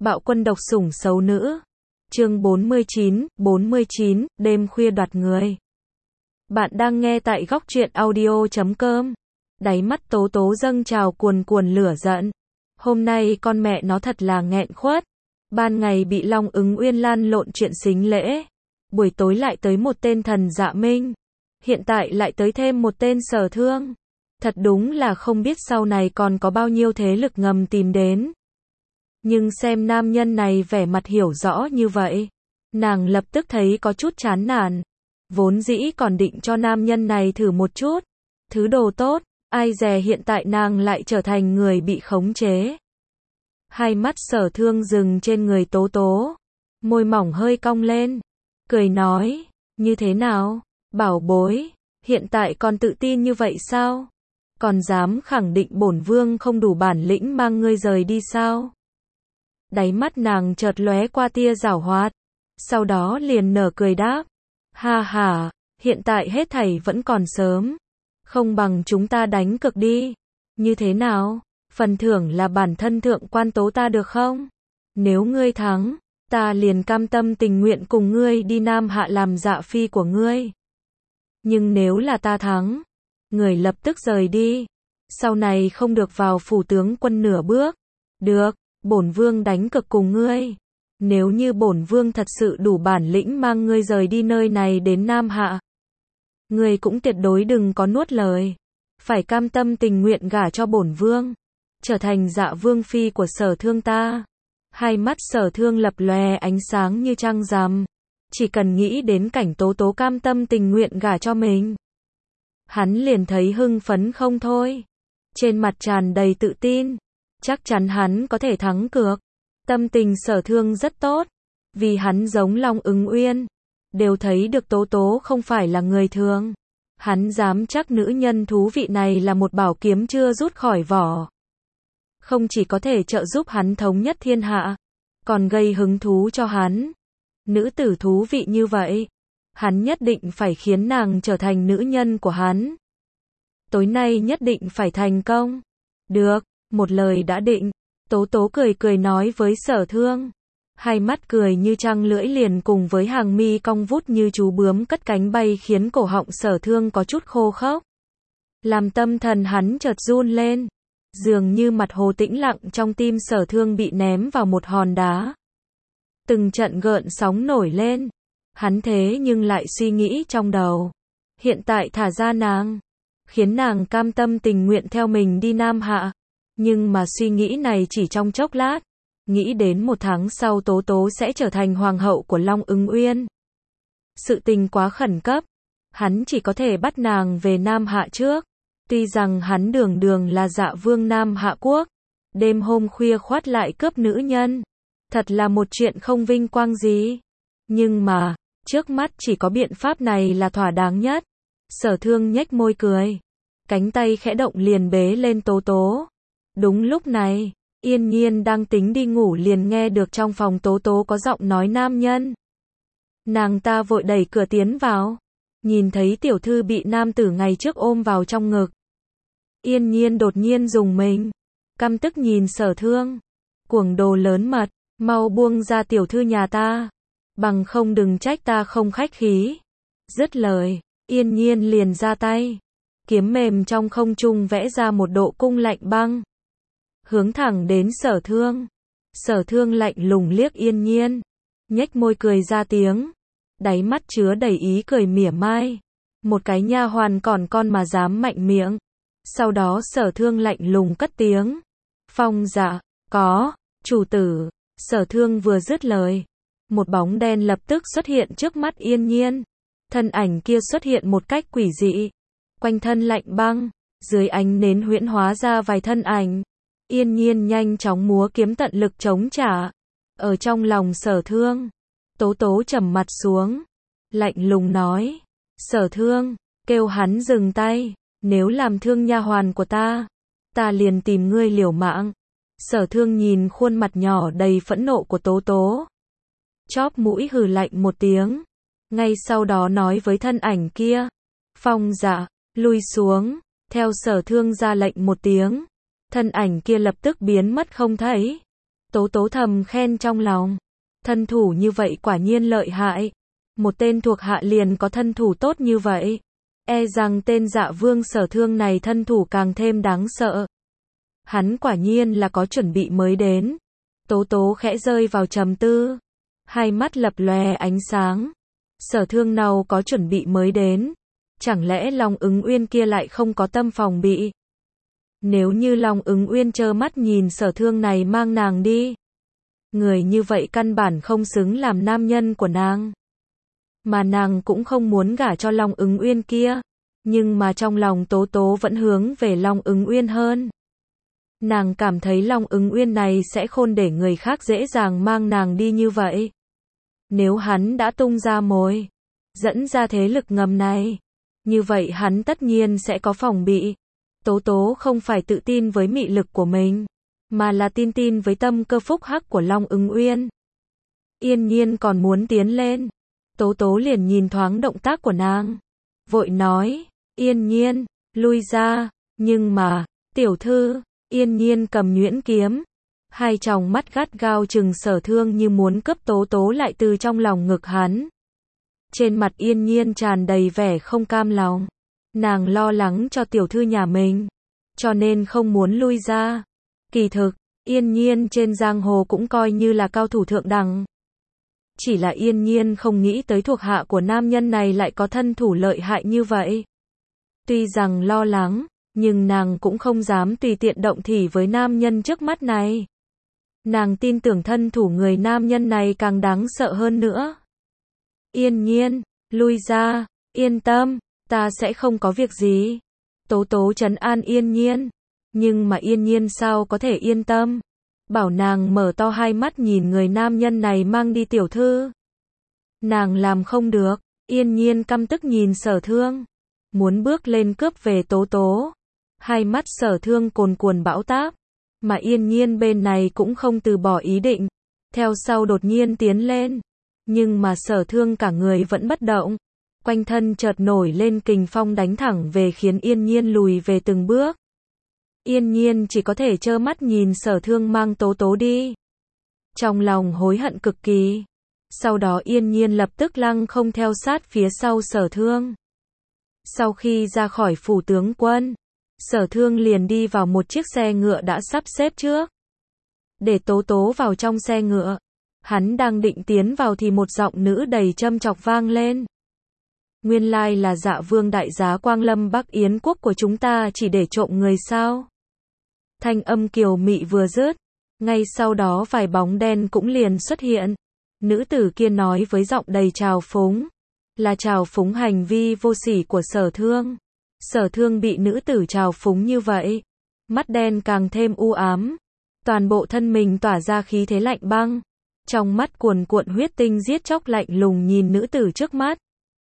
Bạo quân độc sủng xấu nữ. Chương 49, đêm khuya đoạt người. Bạn đang nghe tại góc truyện audio.com. Đáy mắt Tố Tố dâng trào cuồn cuồn lửa giận. Hôm nay con mẹ nó thật là nghẹn khuất. Ban ngày bị Long Ứng Uyên lan lộn chuyện sính lễ. Buổi tối lại tới một tên thần Dạ Minh. Hiện tại lại tới thêm một tên Sở Thương. Thật đúng là không biết sau này còn có bao nhiêu thế lực ngầm tìm đến. Nhưng xem nam nhân này vẻ mặt hiểu rõ như vậy, nàng lập tức thấy có chút chán nản. Vốn dĩ còn định cho nam nhân này thử một chút thứ đồ tốt, ai dè hiện tại nàng lại trở thành người bị khống chế. Hai mắt Sở Thương dừng trên người Tố Tố, môi mỏng hơi cong lên, cười nói, như thế nào, bảo bối, hiện tại còn tự tin như vậy sao? Còn dám khẳng định bổn vương không đủ bản lĩnh mang ngươi rời đi sao? Đáy mắt nàng chợt lóe qua tia giảo hoạt, sau đó liền nở cười đáp, ha ha, hiện tại hết thảy vẫn còn sớm, không bằng chúng ta đánh cược đi, như thế nào, phần thưởng là bản thân thượng quan Tố ta được không? Nếu ngươi thắng, ta liền cam tâm tình nguyện cùng ngươi đi Nam Hạ làm dạ phi của ngươi. Nhưng nếu là ta thắng, người lập tức rời đi, sau này không được vào phủ tướng quân nửa bước. Được, bổn vương đánh cược cùng ngươi. Nếu như bổn vương thật sự đủ bản lĩnh mang ngươi rời đi nơi này đến Nam Hạ, ngươi cũng tuyệt đối đừng có nuốt lời, phải cam tâm tình nguyện gả cho bổn vương, trở thành Dạ vương phi của Sở Thương ta. Hai mắt Sở Thương lập lòe ánh sáng như trăng rằm, chỉ cần nghĩ đến cảnh Tố Tố cam tâm tình nguyện gả cho mình, hắn liền thấy hưng phấn không thôi, trên mặt tràn đầy tự tin, chắc chắn hắn có thể thắng cược. Tâm tình Sở Thương rất tốt, vì hắn giống Long Ứng Uyên, đều thấy được Tố Tố không phải là người thường. Hắn dám chắc nữ nhân thú vị này là một bảo kiếm chưa rút khỏi vỏ. Không chỉ có thể trợ giúp hắn thống nhất thiên hạ, còn gây hứng thú cho hắn. Nữ tử thú vị như vậy, hắn nhất định phải khiến nàng trở thành nữ nhân của hắn. Tối nay nhất định phải thành công. Được, một lời đã định. Tố Tố cười cười nói với Sở Thương. Hai mắt cười như trăng lưỡi liền cùng với hàng mi cong vút như chú bướm cất cánh bay khiến cổ họng Sở Thương có chút khô khốc. Làm tâm thần hắn chợt run lên. Dường như mặt hồ tĩnh lặng trong tim Sở Thương bị ném vào một hòn đá. Từng trận gợn sóng nổi lên. Hắn thế nhưng lại suy nghĩ trong đầu. Hiện tại thả ra nàng, khiến nàng cam tâm tình nguyện theo mình đi Nam Hạ. Nhưng mà suy nghĩ này chỉ trong chốc lát. Nghĩ đến một tháng sau Tố Tố sẽ trở thành hoàng hậu của Long Ứng Uyên. Sự tình quá khẩn cấp. Hắn chỉ có thể bắt nàng về Nam Hạ trước. Tuy rằng hắn đường đường là Dạ vương Nam Hạ quốc, đêm hôm khuya khoắt lại cướp nữ nhân, thật là một chuyện không vinh quang gì. Nhưng mà, trước mắt chỉ có biện pháp này là thỏa đáng nhất. Sở Thương nhếch môi cười, cánh tay khẽ động liền bế lên Tố Tố. Đúng lúc này, Yên Nhiên đang tính đi ngủ liền nghe được trong phòng Tố Tố có giọng nói nam nhân. Nàng ta vội đẩy cửa tiến vào, nhìn thấy tiểu thư bị nam tử ngày trước ôm vào trong ngực. Yên Nhiên đột nhiên rùng mình, căm tức nhìn Sở Thương. Cuồng đồ lớn mật, mau buông ra tiểu thư nhà ta, bằng không đừng trách ta không khách khí. Dứt lời, Yên Nhiên liền ra tay, kiếm mềm trong không trung vẽ ra một độ cung lạnh băng, hướng thẳng đến Sở Thương. Sở Thương lạnh lùng liếc Yên Nhiên, nhếch môi cười ra tiếng, đáy mắt chứa đầy ý cười mỉa mai. Một cái nha hoàn còn con mà dám mạnh miệng. Sau đó Sở Thương lạnh lùng cất tiếng, Phong Dạ, có, chủ tử. Sở Thương vừa dứt lời, một bóng đen lập tức xuất hiện trước mắt Yên Nhiên. Thân ảnh kia xuất hiện một cách quỷ dị, quanh thân lạnh băng, dưới ánh nến huyễn hóa ra vài thân ảnh. Yên Nhiên nhanh chóng múa kiếm tận lực chống trả. Ở trong lòng Sở Thương, Tố Tố trầm mặt xuống, lạnh lùng nói, Sở Thương, kêu hắn dừng tay, nếu làm thương nha hoàn của ta liền tìm ngươi liều mạng. Sở Thương nhìn khuôn mặt nhỏ đầy phẫn nộ của Tố Tố, chóp mũi hừ lạnh một tiếng, ngay sau đó nói với thân ảnh kia, Phong Dạ, lui xuống. Theo Sở Thương ra lệnh một tiếng, thân ảnh kia lập tức biến mất không thấy. Tố tố thầm khen trong lòng. Thân thủ như vậy quả nhiên lợi hại. Một tên thuộc hạ liền có thân thủ tốt như vậy. E rằng tên Dạ Vương Sở Thương này thân thủ càng thêm đáng sợ. Hắn quả nhiên là có chuẩn bị mới đến. Tố tố khẽ rơi vào trầm tư. Hai mắt lập lòe ánh sáng. Sở Thương nào có chuẩn bị mới đến. Chẳng lẽ Long Ứng Uyên kia lại không có tâm phòng bị? Nếu như Long Ứng Uyên trơ mắt nhìn Sở Thương này mang nàng đi. Người như vậy căn bản không xứng làm nam nhân của nàng. Mà nàng cũng không muốn gả cho Long Ứng Uyên kia. Nhưng mà trong lòng tố tố vẫn hướng về Long Ứng Uyên hơn. Nàng cảm thấy Long Ứng Uyên này sẽ khôn để người khác dễ dàng mang nàng đi như vậy. Nếu hắn đã tung ra mồi, dẫn ra thế lực ngầm này, như vậy hắn tất nhiên sẽ có phòng bị. Tố tố không phải tự tin với mị lực của mình, mà là tin với tâm cơ phúc hắc của Long Ứng Uyên. Yên Nhiên còn muốn tiến lên. Tố tố liền nhìn thoáng động tác của nàng. Vội nói, Yên Nhiên, lui ra. Nhưng mà, tiểu thư, Yên Nhiên cầm nhuyễn kiếm. Hai tròng mắt gắt gao trừng Sở Thương như muốn cướp tố tố lại từ trong lòng ngực hắn. Trên mặt Yên Nhiên tràn đầy vẻ không cam lòng. Nàng lo lắng cho tiểu thư nhà mình, cho nên không muốn lui ra. Kỳ thực, Yên Nhiên trên giang hồ cũng coi như là cao thủ thượng đẳng. Chỉ là Yên Nhiên không nghĩ tới thuộc hạ của nam nhân này lại có thân thủ lợi hại như vậy. Tuy rằng lo lắng, nhưng nàng cũng không dám tùy tiện động thỉ với nam nhân trước mắt này. Nàng tin tưởng thân thủ người nam nhân này càng đáng sợ hơn nữa. Yên Nhiên, lui ra, yên tâm, ta sẽ không có việc gì. Tố tố trấn an Yên Nhiên. Nhưng mà Yên Nhiên sao có thể yên tâm. Bảo nàng mở to hai mắt nhìn người nam nhân này mang đi tiểu thư. Nàng làm không được. Yên Nhiên căm tức nhìn Sở Thương. Muốn bước lên cướp về tố tố. Hai mắt Sở Thương cuồn cuộn bão táp. Mà Yên Nhiên bên này cũng không từ bỏ ý định. Theo sau đột nhiên tiến lên. Nhưng mà Sở Thương cả người vẫn bất động. Quanh thân chợt nổi lên kình phong đánh thẳng về khiến Yên Nhiên lùi về từng bước. Yên Nhiên chỉ có thể trơ mắt nhìn Sở Thương mang tố tố đi. Trong lòng hối hận cực kỳ. Sau đó Yên Nhiên lập tức lăng không theo sát phía sau Sở Thương. Sau khi ra khỏi phủ tướng quân, Sở Thương liền đi vào một chiếc xe ngựa đã sắp xếp trước. Để tố tố vào trong xe ngựa. Hắn đang định tiến vào thì một giọng nữ đầy châm chọc vang lên. Nguyên lai là Dạ Vương đại giá Quang Lâm Bắc Yến quốc của chúng ta chỉ để trộm người sao? Thanh âm kiều mị vừa dứt, ngay sau đó vài bóng đen cũng liền xuất hiện. Nữ tử kia nói với giọng đầy trào phúng, là trào phúng hành vi vô sỉ của Sở Thương. Sở Thương bị nữ tử trào phúng như vậy, mắt đen càng thêm u ám, toàn bộ thân mình tỏa ra khí thế lạnh băng, trong mắt cuồn cuộn huyết tinh giết chóc lạnh lùng nhìn nữ tử trước mắt.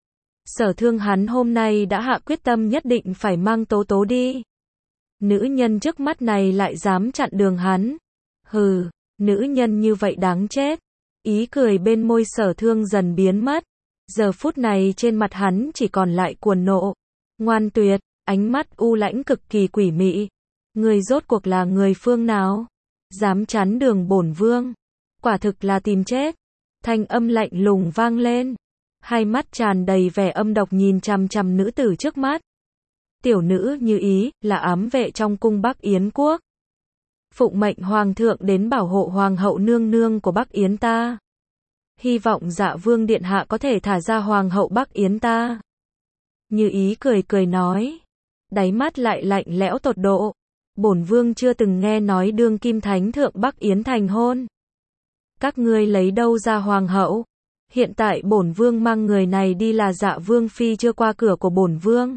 Sở Thương hắn hôm nay đã hạ quyết tâm nhất định phải mang tố tố đi. Nữ nhân trước mắt này lại dám chặn đường hắn. Hừ, nữ nhân như vậy đáng chết. Ý cười bên môi Sở Thương dần biến mất. Giờ phút này trên mặt hắn chỉ còn lại cuồng nộ. Ngoan tuyệt, ánh mắt u lãnh cực kỳ quỷ mị. Người rốt cuộc là người phương nào? Dám chắn đường bổn vương. Quả thực là tìm chết. Thanh âm lạnh lùng vang lên. Hai mắt tràn đầy vẻ âm độc nhìn chằm chằm nữ tử trước mắt. Tiểu nữ Như Ý, là ám vệ trong cung Bắc Yến quốc. Phụng mệnh hoàng thượng đến bảo hộ hoàng hậu nương nương của Bắc Yến ta. Hy vọng Dạ Vương điện hạ có thể thả ra hoàng hậu Bắc Yến ta. Như Ý cười cười nói. Đáy mắt lại lạnh lẽo tột độ. Bổn vương chưa từng nghe nói đương kim thánh thượng Bắc Yến thành hôn. Các ngươi lấy đâu ra hoàng hậu? Hiện tại bổn vương mang người này đi là Dạ Vương phi chưa qua cửa của bổn vương.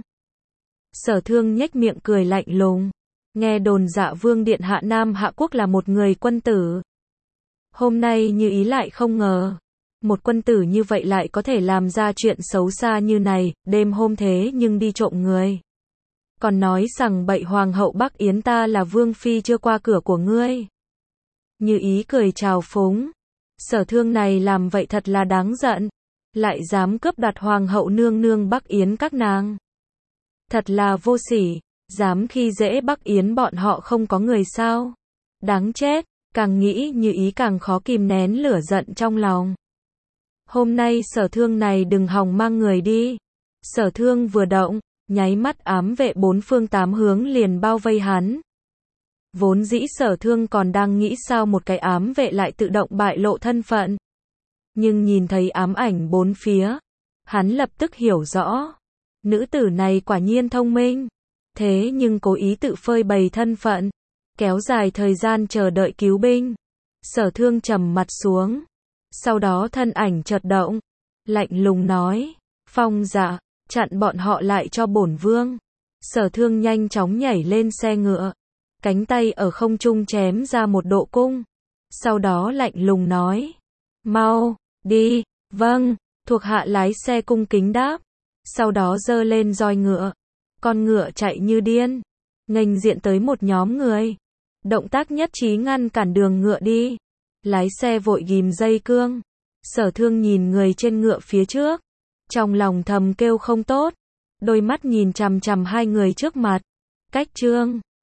Sở Thương nhếch miệng cười lạnh lùng. Nghe đồn Dạ Vương điện hạ Nam Hạ quốc là một người quân tử. Hôm nay Như Ý lại không ngờ. Một quân tử như vậy lại có thể làm ra chuyện xấu xa như này, đêm hôm thế nhưng đi trộm người. Còn nói rằng bậy hoàng hậu Bắc Yến ta là Vương phi chưa qua cửa của ngươi. Như Ý cười trào phúng. Sở Thương này làm vậy thật là đáng giận. Lại dám cướp đoạt hoàng hậu nương nương Bắc Yến các nàng. Thật là vô sỉ. Dám khi dễ Bắc Yến bọn họ không có người sao. Đáng chết. Càng nghĩ Như Ý càng khó kìm nén lửa giận trong lòng. Hôm nay Sở Thương này đừng hòng mang người đi. Sở Thương vừa động, nháy mắt ám vệ bốn phương tám hướng liền bao vây hắn. Vốn dĩ Sở Thương còn đang nghĩ sao một cái ám vệ lại tự động bại lộ thân phận. Nhưng nhìn thấy ám ảnh bốn phía, hắn lập tức hiểu rõ. Nữ tử này quả nhiên thông minh. Thế nhưng cố ý tự phơi bày thân phận, kéo dài thời gian chờ đợi cứu binh. Sở Thương trầm mặt xuống. Sau đó thân ảnh chợt động, lạnh lùng nói, Phong Dạ, chặn bọn họ lại cho bổn vương. Sở Thương nhanh chóng nhảy lên xe ngựa, cánh tay ở không trung chém ra một độ cung. Sau đó lạnh lùng nói, mau, đi, vâng, thuộc hạ lái xe cung kính đáp. Sau đó giơ lên roi ngựa, con ngựa chạy như điên, nghênh diện tới một nhóm người. Động tác nhất trí ngăn cản đường ngựa đi. Lái xe vội ghim dây cương. Sở Thương nhìn người trên ngựa phía trước, trong lòng thầm kêu không tốt, đôi mắt nhìn chằm chằm hai người trước mặt. Cách Trương